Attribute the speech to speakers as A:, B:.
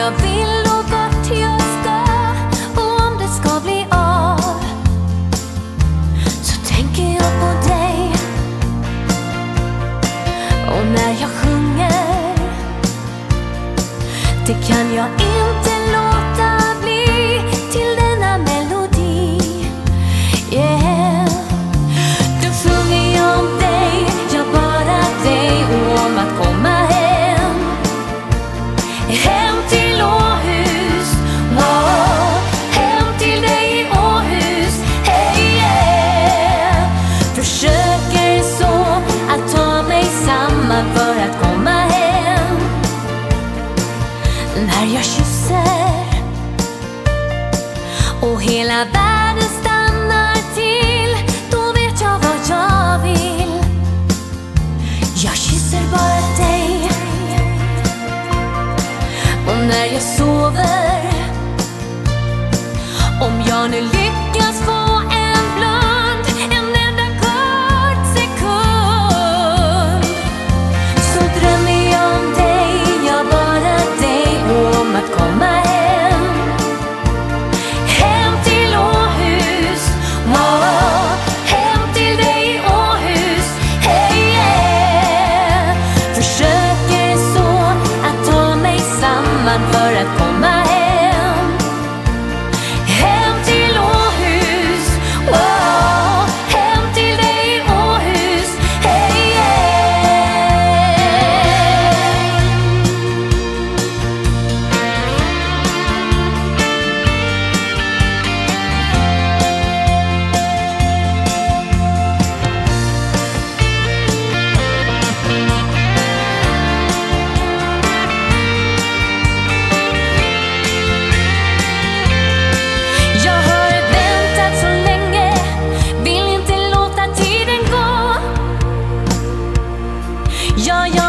A: jag vill och vart jag ska, och om det ska bli av, så tänker jag på dig. Och när jag sjunger, det kan jag inte låta bli, till denna melodi. Yeah. Då sjunger jag om dig, jag bara dig, och om att komma hem. Hem till Åhus, wow. Hem till dig i Åhus, hey yeah. Försöker så att ta mig samman för att komma hem. När jag kysser och hela världen stannar till, då vet jag vad jag vill. Jag kysser bara dig. Och när jag sover, om jag nu lyckas få en blund, en enda kort sekund, så drömmer jag om dig, jag bara dig, och om att komma hem. Hem till Åhus, wow. Hem till dig i Åhus, hey yeah. Försöker så att ta mig samman för att komma hem. Hem till Åhus, wow. Hem till dig i Åhus, hey yeah. Jag har väntat så länge, vill inte låta tiden gå. Ja,